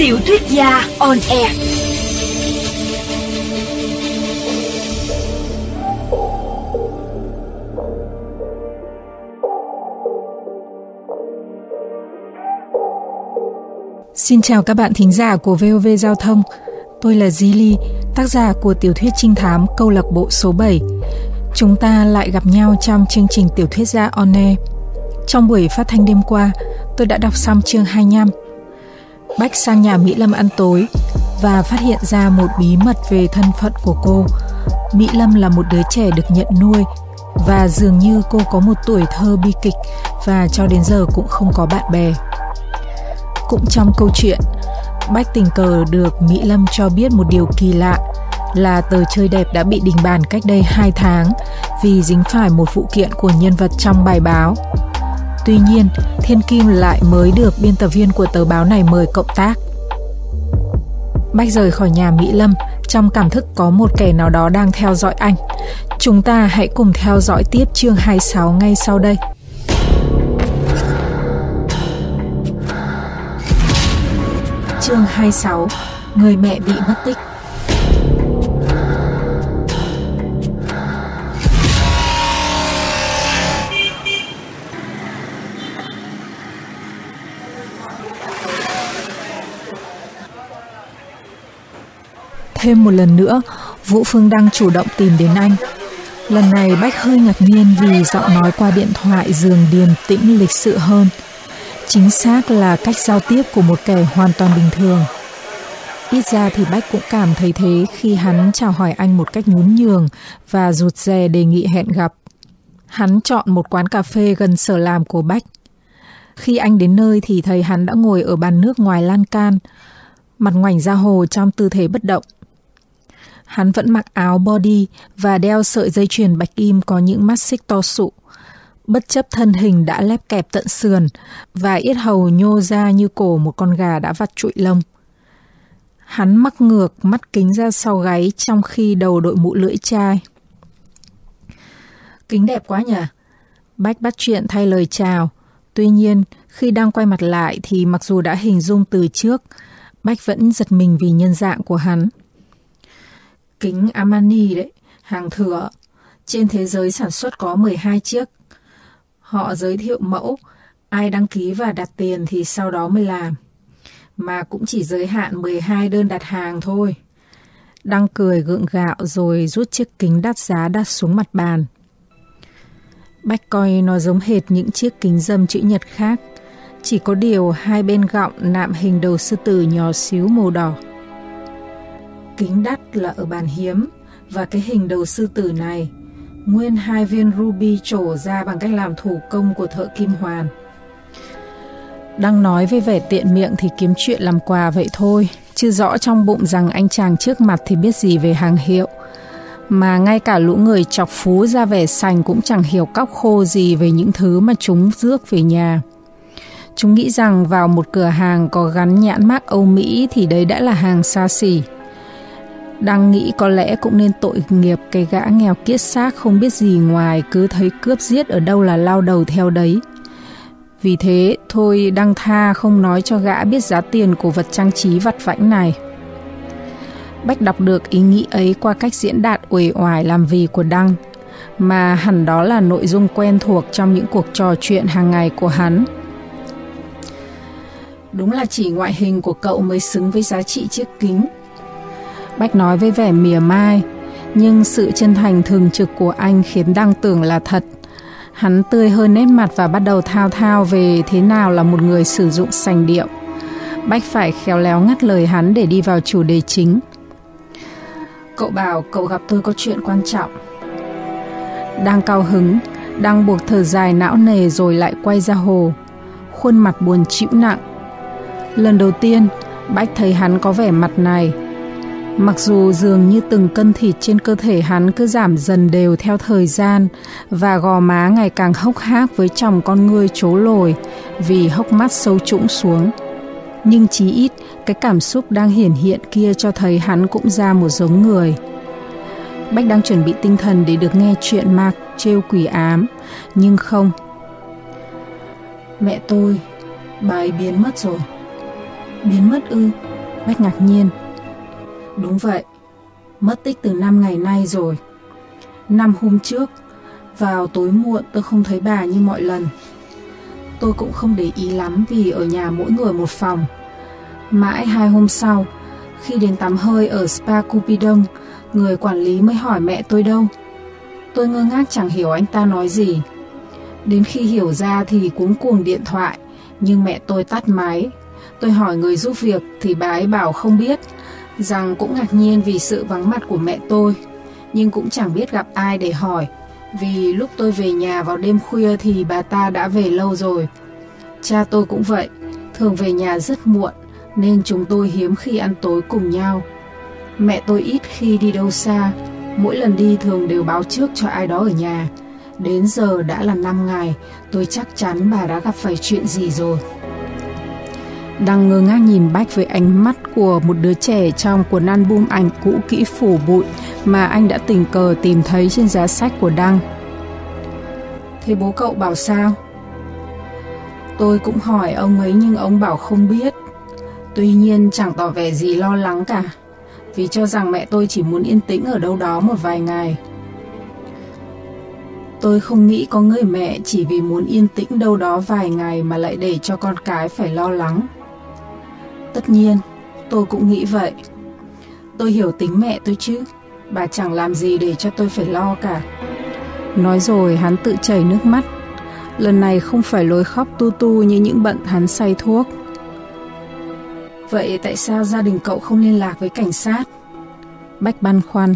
Tiểu thuyết gia on air. Xin chào các bạn thính giả của VOV Giao thông. Tôi là Zili, tác giả của tiểu thuyết trinh thám câu lạc bộ số 7. Chúng ta lại gặp nhau trong chương trình Tiểu thuyết gia on air. Trong buổi phát thanh đêm qua, tôi đã đọc xong chương 25. Bách sang nhà Mỹ Lâm ăn tối và phát hiện ra một bí mật về thân phận của cô. Mỹ Lâm là một đứa trẻ được nhận nuôi và dường như cô có một tuổi thơ bi kịch và cho đến giờ cũng không có bạn bè. Cũng trong câu chuyện, Bách tình cờ được Mỹ Lâm cho biết một điều kỳ lạ là tờ Chơi Đẹp đã bị đình bản cách đây 2 tháng vì dính phải một vụ kiện của nhân vật trong bài báo. Tuy nhiên, Thiên Kim lại mới được biên tập viên của tờ báo này mời cộng tác. Bách rời khỏi nhà Mỹ Lâm trong cảm thức có một kẻ nào đó đang theo dõi anh. Chúng ta hãy cùng theo dõi tiếp chương 26 ngay sau đây. Chương 26. Người mẹ bị mất tích. Thêm một lần nữa, Vũ Phương Đăng chủ động tìm đến anh. Lần này Bách hơi ngạc nhiên vì giọng nói qua điện thoại dường điềm tĩnh lịch sự hơn. Chính xác là cách giao tiếp của một kẻ hoàn toàn bình thường. Ít ra thì Bách cũng cảm thấy thế khi hắn chào hỏi anh một cách nhún nhường và rụt rè đề nghị hẹn gặp. Hắn chọn một quán cà phê gần sở làm của Bách. Khi anh đến nơi thì thấy hắn đã ngồi ở bàn nước ngoài lan can, mặt ngoảnh ra hồ trong tư thế bất động. Hắn vẫn mặc áo body và đeo sợi dây chuyền bạch kim có những mắt xích to sụ. Bất chấp thân hình đã lép kẹp tận sườn và yết hầu nhô ra như cổ một con gà đã vắt trụi lông. Hắn mắc ngược mắt kính ra sau gáy trong khi đầu đội mũ lưỡi chai. Kính đẹp quá nhỉ? Bách bắt chuyện thay lời chào. Tuy nhiên, khi đang quay mặt lại thì mặc dù đã hình dung từ trước, Bách vẫn giật mình vì nhân dạng của hắn. Kính Armani đấy, hàng thừa. Trên thế giới sản xuất có 12 chiếc. Họ giới thiệu mẫu, ai đăng ký và đặt tiền thì sau đó mới làm. Mà cũng chỉ giới hạn 12 đơn đặt hàng thôi. Đăng cười gượng gạo rồi rút chiếc kính đắt giá đặt xuống mặt bàn. Bách coi nó giống hệt những chiếc kính râm chữ nhật khác. Chỉ có điều hai bên gọng nạm hình đầu sư tử nhỏ xíu màu đỏ. Kính đắt là ở bàn hiếm, và cái hình đầu sư tử này, nguyên 2 viên ruby trổ ra bằng cách làm thủ công của thợ kim hoàn. Đang nói với vẻ tiện miệng thì kiếm chuyện làm quà vậy thôi, chứ rõ trong bụng rằng anh chàng trước mặt thì biết gì về hàng hiệu. Mà ngay cả lũ người chọc phú ra vẻ sành cũng chẳng hiểu cóc khô gì về những thứ mà chúng rước về nhà. Chúng nghĩ rằng vào một cửa hàng có gắn nhãn mác Âu Mỹ thì đấy đã là hàng xa xỉ. Đang nghĩ có lẽ cũng nên tội nghiệp cái gã nghèo kiết xác không biết gì ngoài cứ thấy cướp giết ở đâu là lao đầu theo đấy. Vì thế thôi Đăng tha không nói cho gã biết giá tiền của vật trang trí vặt vãnh này. Bách đọc được ý nghĩ ấy qua cách diễn đạt uể oải làm vì của Đăng, mà hẳn đó là nội dung quen thuộc trong những cuộc trò chuyện hàng ngày của hắn. Đúng là chỉ ngoại hình của cậu mới xứng với giá trị chiếc kính, Bách nói với vẻ mỉa mai, nhưng sự chân thành thường trực của anh khiến Đăng tưởng là thật. Hắn tươi hơn nét mặt và bắt đầu thao thao về thế nào là một người sử dụng sành điệu. Bách phải khéo léo ngắt lời hắn để đi vào chủ đề chính. Cậu bảo cậu gặp tôi có chuyện quan trọng. Đang cao hứng, Đăng buộc thở dài não nề rồi lại quay ra hồ, khuôn mặt buồn chịu nặng. Lần đầu tiên, Bách thấy hắn có vẻ mặt này. Mặc dù dường như từng cân thịt trên cơ thể hắn cứ giảm dần đều theo thời gian và gò má ngày càng hốc hác với tròng con ngươi trố lồi vì hốc mắt sâu trũng xuống. Nhưng chí ít cái cảm xúc đang hiển hiện kia cho thấy hắn cũng ra một giống người. Bách đang chuẩn bị tinh thần để được nghe chuyện ma trêu quỷ ám, nhưng không. Mẹ tôi, bà ấy biến mất rồi. Biến mất ư? Bách ngạc nhiên. Đúng vậy, mất tích từ 5 ngày nay rồi. 5 hôm trước, vào tối muộn tôi không thấy bà như mọi lần. Tôi cũng không để ý lắm vì ở nhà mỗi người một phòng. Mãi 2 hôm sau, khi đến tắm hơi ở spa Cupidon, người quản lý mới hỏi mẹ tôi đâu. Tôi ngơ ngác chẳng hiểu anh ta nói gì. Đến khi hiểu ra thì cuống cuồng điện thoại, nhưng mẹ tôi tắt máy. Tôi hỏi người giúp việc thì bà ấy bảo không biết, rằng cũng ngạc nhiên vì sự vắng mặt của mẹ tôi, nhưng cũng chẳng biết gặp ai để hỏi, vì lúc tôi về nhà vào đêm khuya thì bà ta đã về lâu rồi. Cha tôi cũng vậy, thường về nhà rất muộn, nên chúng tôi hiếm khi ăn tối cùng nhau. Mẹ tôi ít khi đi đâu xa, mỗi lần đi thường đều báo trước cho ai đó ở nhà. Đến giờ đã là 5 ngày, tôi chắc chắn bà đã gặp phải chuyện gì rồi. Đang ngơ ngác nhìn Bách với ánh mắt của một đứa trẻ trong cuốn album ảnh cũ kỹ phủ bụi mà anh đã tình cờ tìm thấy trên giá sách của Đăng. Thế bố cậu bảo sao? Tôi cũng hỏi ông ấy nhưng ông bảo không biết. Tuy nhiên chẳng tỏ vẻ gì lo lắng cả, vì cho rằng mẹ tôi chỉ muốn yên tĩnh ở đâu đó một vài ngày. Tôi không nghĩ có người mẹ chỉ vì muốn yên tĩnh đâu đó vài ngày mà lại để cho con cái phải lo lắng. Tất nhiên, tôi cũng nghĩ vậy. Tôi hiểu tính mẹ tôi chứ, bà chẳng làm gì để cho tôi phải lo cả. Nói rồi hắn tự chảy nước mắt. Lần này không phải lối khóc tu tu như những bận hắn say thuốc. Vậy tại sao gia đình cậu không liên lạc với cảnh sát? Bách băn khoăn.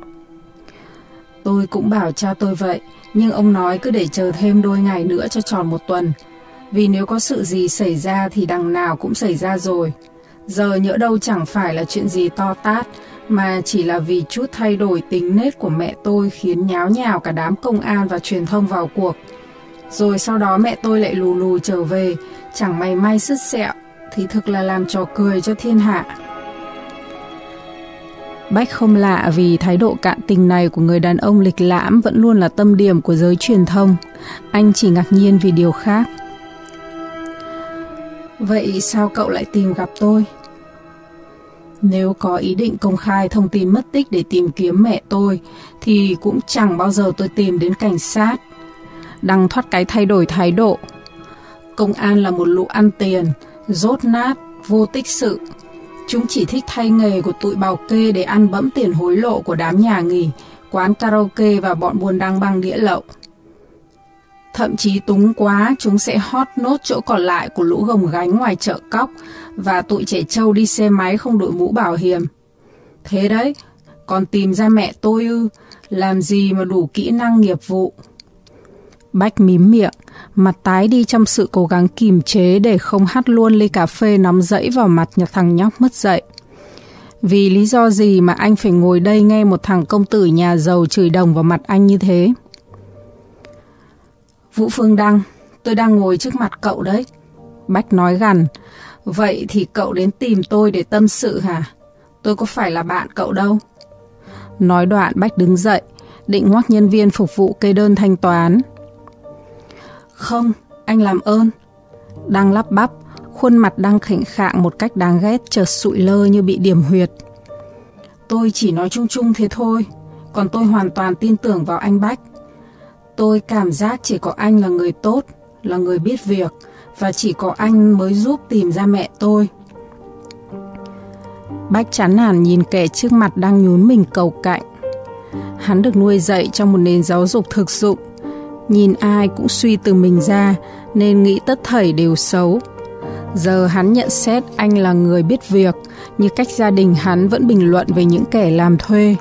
Tôi cũng bảo cha tôi vậy, nhưng ông nói cứ để chờ thêm đôi ngày nữa cho tròn 1 tuần. Vì nếu có sự gì xảy ra thì đằng nào cũng xảy ra rồi. Giờ nhỡ đâu chẳng phải là chuyện gì to tát, mà chỉ là vì chút thay đổi tính nết của mẹ tôi khiến nháo nhào cả đám công an và truyền thông vào cuộc. Rồi sau đó mẹ tôi lại lù lù trở về, chẳng mày may sứt sẹo, thì thực là làm trò cười cho thiên hạ. Bách không lạ vì thái độ cạn tình này của người đàn ông lịch lãm vẫn luôn là tâm điểm của giới truyền thông. Anh chỉ ngạc nhiên vì điều khác. Vậy sao cậu lại tìm gặp tôi? Nếu có ý định công khai thông tin mất tích để tìm kiếm mẹ tôi, thì cũng chẳng bao giờ tôi tìm đến cảnh sát. Đăng thoát cái thay đổi thái độ. Công an là một lũ ăn tiền, dốt nát, vô tích sự. Chúng chỉ thích thay nghề của tụi bảo kê để ăn bẫm tiền hối lộ của đám nhà nghỉ, quán karaoke và bọn buôn đăng băng đĩa lậu. Thậm chí túng quá, chúng sẽ hót nốt chỗ còn lại của lũ gồng gánh ngoài chợ cóc và tụi trẻ trâu đi xe máy không đội mũ bảo hiểm. Thế đấy, còn tìm ra mẹ tôi ư, làm gì mà đủ kỹ năng nghiệp vụ. Bách mím miệng, mặt tái đi trong sự cố gắng kìm chế để không hắt luôn ly cà phê nóng rẫy vào mặt thằng nhóc mất dậy. Vì lý do gì mà anh phải ngồi đây nghe một thằng công tử nhà giàu chửi đồng vào mặt anh như thế? Vũ Phương Đăng, tôi đang ngồi trước mặt cậu đấy. Bách nói gằn. Vậy thì cậu đến tìm tôi để tâm sự hả? Tôi có phải là bạn cậu đâu. Nói đoạn Bách đứng dậy, định ngoắc nhân viên phục vụ kê đơn thanh toán. Không, anh làm ơn. Đăng lắp bắp, khuôn mặt đang khệnh khạng một cách đáng ghét, chợt sụi lơ như bị điểm huyệt. Tôi chỉ nói chung chung thế thôi, còn tôi hoàn toàn tin tưởng vào anh Bách. Tôi cảm giác chỉ có anh là người tốt, là người biết việc, và chỉ có anh mới giúp tìm ra mẹ tôi. Bách chán nản nhìn kẻ trước mặt đang nhún mình cầu cạnh. Hắn được nuôi dạy trong một nền giáo dục thực dụng, nhìn ai cũng suy từ mình ra, nên nghĩ tất thảy đều xấu. Giờ hắn nhận xét anh là người biết việc, như cách gia đình hắn vẫn bình luận về những kẻ làm thuê.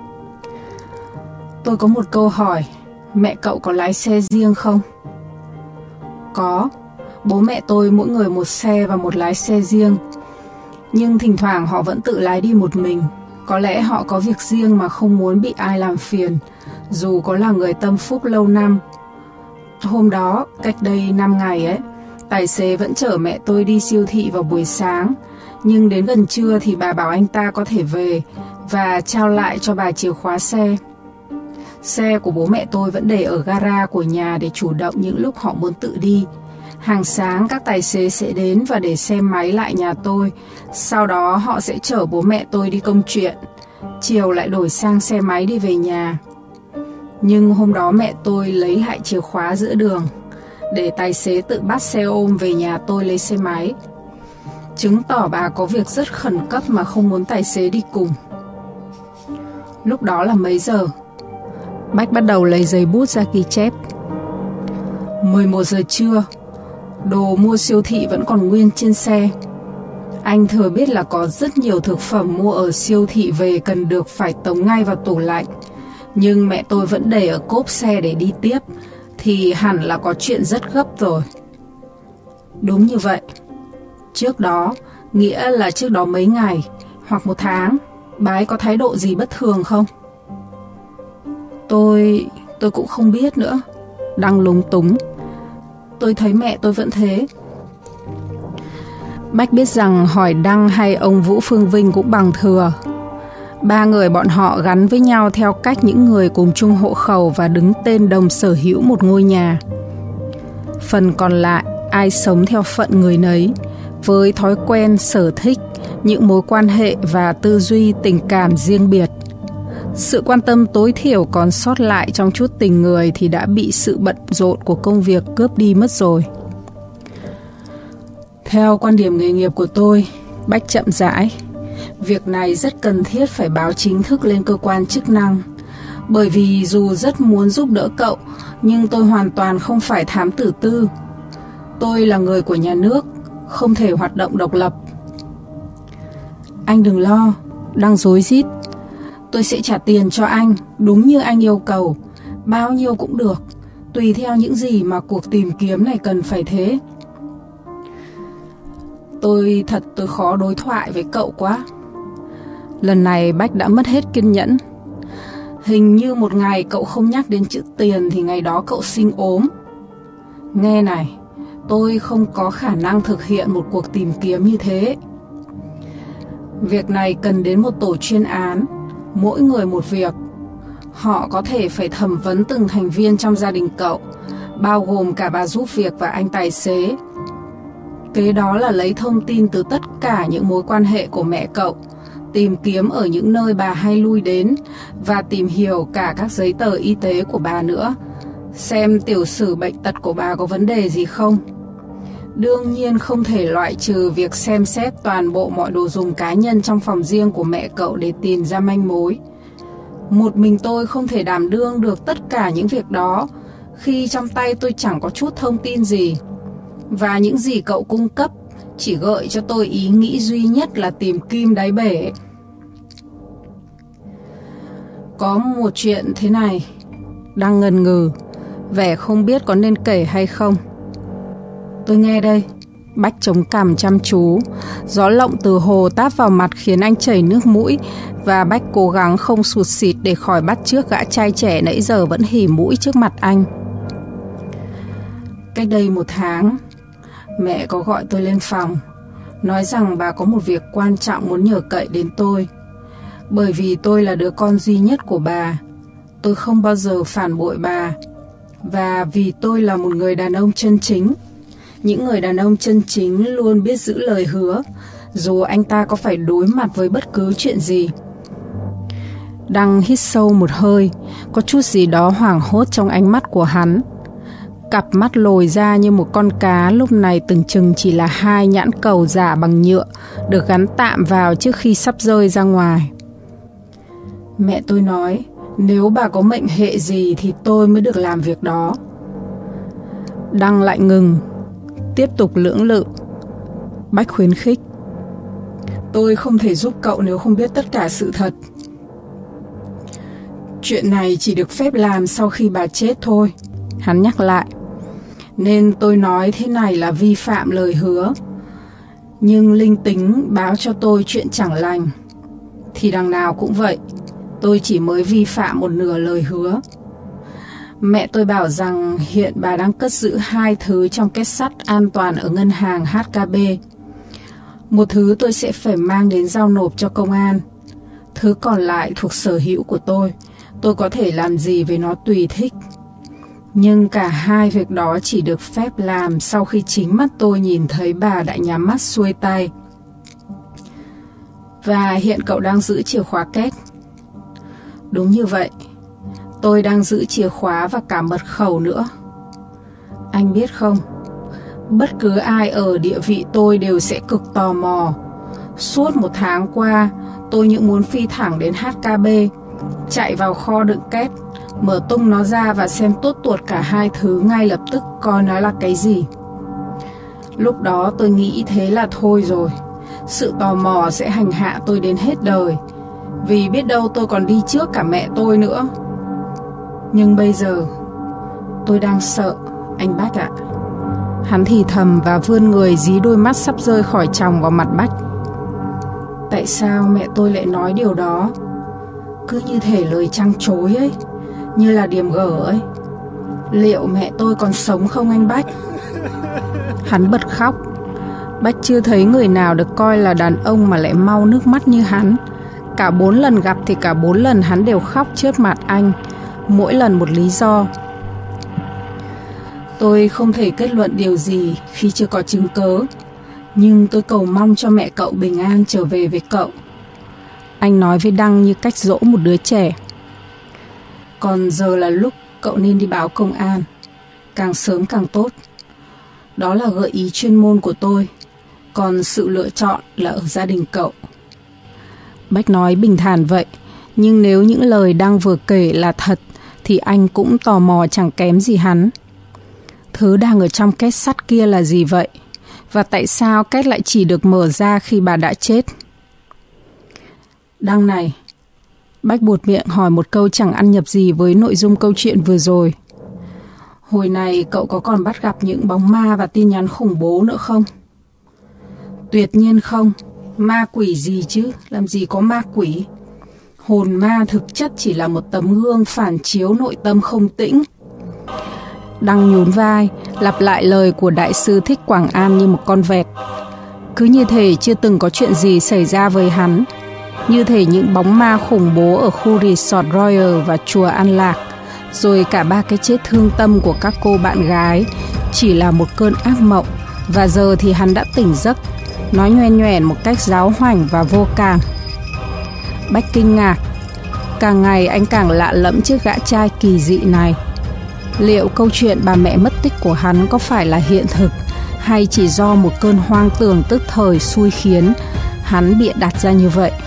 Tôi có một câu hỏi, mẹ cậu có lái xe riêng không? Có, bố mẹ tôi mỗi người một xe và một lái xe riêng. Nhưng thỉnh thoảng họ vẫn tự lái đi một mình. Có lẽ họ có việc riêng mà không muốn bị ai làm phiền, dù có là người tâm phúc lâu năm. Hôm đó, cách đây 5 ngày ấy, tài xế vẫn chở mẹ tôi đi siêu thị vào buổi sáng. Nhưng đến gần trưa thì bà bảo anh ta có thể về và trao lại cho bà chìa khóa xe. Xe của bố mẹ tôi vẫn để ở gara của nhà để chủ động những lúc họ muốn tự đi. Hàng sáng các tài xế sẽ đến và để xe máy lại nhà tôi. Sau đó họ sẽ chở bố mẹ tôi đi công chuyện. Chiều lại đổi sang xe máy đi về nhà. Nhưng hôm đó mẹ tôi lấy lại chìa khóa giữa đường, để tài xế tự bắt xe ôm về nhà tôi lấy xe máy. Chứng tỏ bà có việc rất khẩn cấp mà không muốn tài xế đi cùng. Lúc đó là mấy giờ? Bách bắt đầu lấy giấy bút ra ghi chép. 11 giờ trưa. Đồ mua siêu thị vẫn còn nguyên trên xe. Anh thừa biết là có rất nhiều thực phẩm mua ở siêu thị về cần được phải tống ngay vào tủ lạnh, nhưng mẹ tôi vẫn để ở cốp xe để đi tiếp, thì hẳn là có chuyện rất gấp rồi. Đúng như vậy. Trước đó, nghĩa là trước đó mấy ngày hoặc 1 tháng, bà ấy có thái độ gì bất thường không? Tôi cũng không biết nữa. Đăng lúng túng. Tôi thấy mẹ tôi vẫn thế. Bách biết rằng hỏi Đăng hay ông Vũ Phương Vinh cũng bằng thừa. 3 người bọn họ gắn với nhau theo cách những người cùng chung hộ khẩu và đứng tên đồng sở hữu một ngôi nhà. Phần còn lại, ai sống theo phận người nấy, với thói quen, sở thích, những mối quan hệ và tư duy tình cảm riêng biệt. Sự quan tâm tối thiểu còn sót lại trong chút tình người thì đã bị sự bận rộn của công việc cướp đi mất rồi. Theo quan điểm nghề nghiệp của tôi, Bách chậm rãi, việc này rất cần thiết phải báo chính thức lên cơ quan chức năng. Bởi vì dù rất muốn giúp đỡ cậu, nhưng tôi hoàn toàn không phải thám tử tư. Tôi là người của nhà nước, không thể hoạt động độc lập. Anh đừng lo, Đăng rối rít. Tôi sẽ trả tiền cho anh, đúng như anh yêu cầu. Bao nhiêu cũng được, tùy theo những gì mà cuộc tìm kiếm này cần phải thế. Tôi khó đối thoại với cậu quá. Lần này Bách đã mất hết kiên nhẫn. Hình như một ngày cậu không nhắc đến chữ tiền thì ngày đó cậu sinh ốm. Nghe này, tôi không có khả năng thực hiện một cuộc tìm kiếm như thế. Việc này cần đến một tổ chuyên án, mỗi người một việc. Họ có thể phải thẩm vấn từng thành viên trong gia đình cậu, bao gồm cả bà giúp việc và anh tài xế. Kế đó là lấy thông tin từ tất cả những mối quan hệ của mẹ cậu, tìm kiếm ở những nơi bà hay lui đến và tìm hiểu cả các giấy tờ y tế của bà nữa, xem tiểu sử bệnh tật của bà có vấn đề gì không. Đương nhiên không thể loại trừ việc xem xét toàn bộ mọi đồ dùng cá nhân trong phòng riêng của mẹ cậu để tìm ra manh mối. Một mình tôi không thể đảm đương được tất cả những việc đó, khi trong tay tôi chẳng có chút thông tin gì. Và những gì cậu cung cấp chỉ gợi cho tôi ý nghĩ duy nhất là tìm kim đáy bể. Có một chuyện thế này. Đang ngần ngừ, vẻ không biết có nên kể hay không. Tôi nghe đây. Bách chống cằm chăm chú. Gió lộng từ hồ táp vào mặt khiến anh chảy nước mũi, và Bách cố gắng không sụt sịt để khỏi bắt chước gã trai trẻ nãy giờ vẫn hỉ mũi trước mặt anh. Cách đây 1 tháng, mẹ có gọi tôi lên phòng, nói rằng bà có một việc quan trọng muốn nhờ cậy đến tôi. Bởi vì tôi là đứa con duy nhất của bà, tôi không bao giờ phản bội bà. Và vì tôi là một người đàn ông chân chính. Những người đàn ông chân chính luôn biết giữ lời hứa, dù anh ta có phải đối mặt với bất cứ chuyện gì. Đăng hít sâu một hơi, có chút gì đó hoảng hốt trong ánh mắt của hắn. Cặp mắt lồi ra như một con cá lúc này tưởng chừng chỉ là 2 nhãn cầu giả bằng nhựa được gắn tạm vào trước khi sắp rơi ra ngoài. Mẹ tôi nói, nếu bà có mệnh hệ gì thì tôi mới được làm việc đó. Đăng lại ngừng, tiếp tục lưỡng lự. Bách khuyến khích. Tôi không thể giúp cậu nếu không biết tất cả sự thật. Chuyện này chỉ được phép làm sau khi bà chết thôi, hắn nhắc lại. Nên tôi nói thế này là vi phạm lời hứa. Nhưng linh tính báo cho tôi chuyện chẳng lành. Thì đằng nào cũng vậy, tôi chỉ mới vi phạm một nửa lời hứa. Mẹ tôi bảo rằng hiện bà đang cất giữ 2 thứ trong két sắt an toàn ở ngân hàng HKB. Một thứ tôi sẽ phải mang đến giao nộp cho công an. Thứ còn lại thuộc sở hữu của tôi có thể làm gì với nó tùy thích. Nhưng cả hai việc đó chỉ được phép làm sau khi chính mắt tôi nhìn thấy bà đã nhắm mắt xuôi tay. Và hiện cậu đang giữ chìa khóa két. Đúng như vậy, tôi đang giữ chìa khóa và cả mật khẩu nữa. Anh biết không, bất cứ ai ở địa vị tôi đều sẽ cực tò mò. Suốt 1 tháng qua, tôi những muốn phi thẳng đến HKB, chạy vào kho đựng két, mở tung nó ra và xem tốt tuột cả hai thứ ngay lập tức coi nó là cái gì. Lúc đó tôi nghĩ thế là thôi rồi. Sự tò mò sẽ hành hạ tôi đến hết đời, vì biết đâu tôi còn đi trước cả mẹ tôi nữa. Nhưng bây giờ, tôi đang sợ, anh Bách ạ. Hắn thì thầm và vươn người dí đôi mắt sắp rơi khỏi tròng vào mặt Bách. Tại sao mẹ tôi lại nói điều đó? Cứ như thể lời trăng trối ấy, như là điềm gở ấy. Liệu mẹ tôi còn sống không anh Bách? Hắn bật khóc. Bách chưa thấy người nào được coi là đàn ông mà lại mau nước mắt như hắn. Cả 4 lần gặp thì cả 4 lần hắn đều khóc trước mặt anh, mỗi lần một lý do. Tôi không thể kết luận điều gì khi chưa có chứng cớ, nhưng tôi cầu mong cho mẹ cậu bình an trở về với cậu. Anh nói với Đăng như cách dỗ một đứa trẻ. Còn giờ là lúc cậu nên đi báo công an, càng sớm càng tốt. Đó là gợi ý chuyên môn của tôi, còn sự lựa chọn là ở gia đình cậu. Bách nói bình thản vậy, nhưng nếu những lời Đăng vừa kể là thật thì anh cũng tò mò chẳng kém gì hắn. Thứ đang ở trong két sắt kia là gì vậy? Và tại sao két lại chỉ được mở ra khi bà đã chết? Đăng này, Bách buột miệng hỏi một câu chẳng ăn nhập gì với nội dung câu chuyện vừa rồi. Hồi này cậu có còn bắt gặp những bóng ma và tin nhắn khủng bố nữa không? Tuyệt nhiên không. Ma quỷ gì chứ, làm gì có ma quỷ. Hồn ma thực chất chỉ là một tấm gương phản chiếu nội tâm không tĩnh. Đăng nhún vai, lặp lại lời của đại sư Thích Quảng An như một con vẹt. Cứ như thể chưa từng có chuyện gì xảy ra với hắn. Như thể những bóng ma khủng bố ở khu resort Royal và chùa An Lạc, rồi cả 3 cái chết thương tâm của các cô bạn gái chỉ là một cơn ác mộng. Và giờ thì hắn đã tỉnh giấc, nói nhoẻn nhoẻn một cách giáo hoành và vô cảm. Bách kinh ngạc. Càng ngày anh càng lạ lẫm trước gã trai kỳ dị này. Liệu câu chuyện bà mẹ mất tích của hắn có phải là hiện thực, hay chỉ do một cơn hoang tưởng tức thời xui khiến hắn bịa đặt ra như vậy?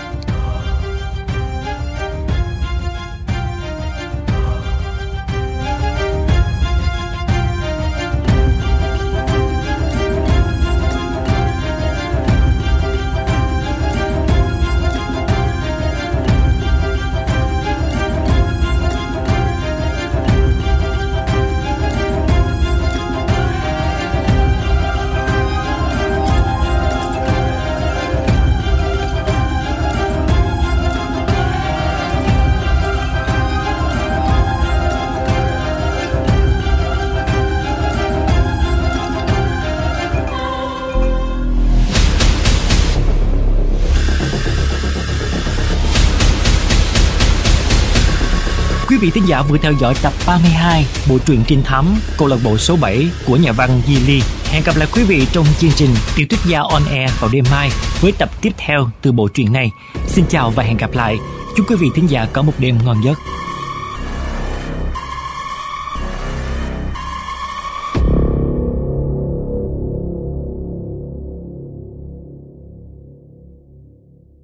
Quý vị thính giả vừa theo dõi tập 32 bộ truyện trinh thám câu lạc bộ số 7 của nhà văn Di Ly. Hẹn gặp lại quý vị trong chương trình Tiểu Thuyết Gia On Air vào đêm mai với tập tiếp theo từ bộ truyện này. Xin chào và hẹn gặp lại. Chúc quý vị thính giả có một đêm ngon giấc.